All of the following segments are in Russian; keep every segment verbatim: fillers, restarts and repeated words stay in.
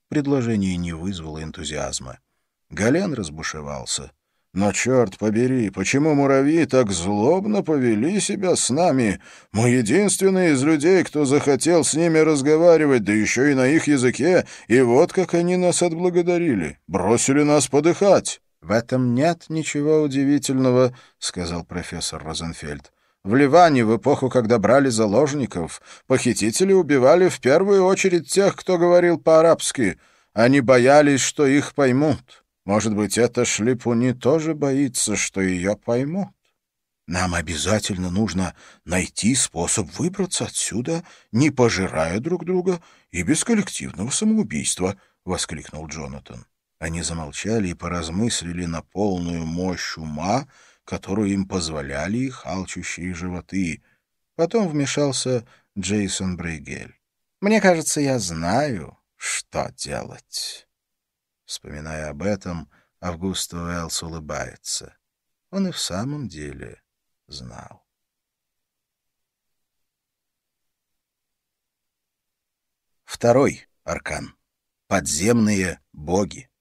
Предложение не вызвало энтузиазма. Гален разбушевался. «Но, черт побери, почему муравьи так злобно повели себя с нами? Мы единственные из людей, кто захотел с ними разговаривать, да еще и на их языке, и вот как они нас отблагодарили. Бросили нас подыхать». «В этом нет ничего удивительного», — сказал профессор Розенфельд. «В Ливане, в эпоху, когда брали заложников, похитители убивали в первую очередь тех, кто говорил по-арабски. Они боялись, что их поймут. Может быть, эта Шлипуни тоже боится, что ее поймут? Нам обязательно нужно найти способ выбраться отсюда, не пожирая друг друга и без коллективного самоубийства», — воскликнул Джонатан. Они замолчали и поразмыслили на полную мощь ума, которую им позволяли их алчущие животы. Потом вмешался Джейсон Брейгель. «Мне кажется, я знаю, что делать». Вспоминая об этом, Августо Уэллс улыбается. Он и в самом деле знал. Второй аркан. Подземные боги.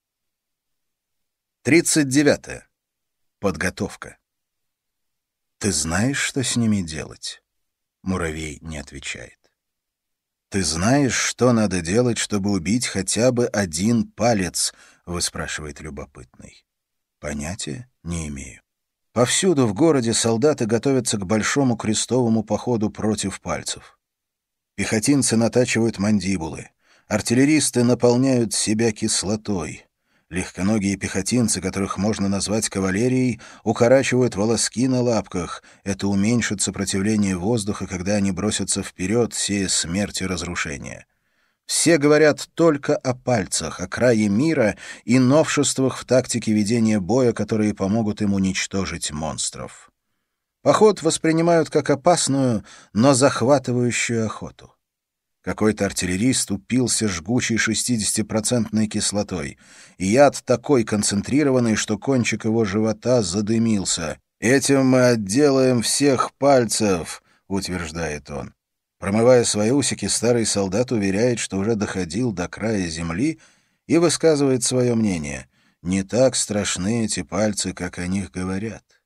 Тридцать девятое. Подготовка. «Ты знаешь, что с ними делать?» Муравей не отвечает. «Ты знаешь, что надо делать, чтобы убить хотя бы один палец?» — выспрашивает любопытный. «Понятия не имею. Повсюду в городе солдаты готовятся к большому крестовому походу против пальцев. Пехотинцы натачивают мандибулы, артиллеристы наполняют себя кислотой. Легконогие пехотинцы, которых можно назвать кавалерией, укорачивают волоски на лапках. Это уменьшит сопротивление воздуха, когда они бросятся вперед, сея смерть и разрушение. Все говорят только о пальцах, о крае мира и новшествах в тактике ведения боя, которые помогут им уничтожить монстров. Поход воспринимают как опасную, но захватывающую охоту. Какой-то артиллерист упился жгучей шестидесятипроцентной кислотой. И яд такой концентрированный, что кончик его живота задымился. «Этим мы отделаем всех пальцев», — утверждает он. Промывая свои усики, старый солдат уверяет, что уже доходил до края земли и высказывает свое мнение. Не так страшны эти пальцы, как о них говорят.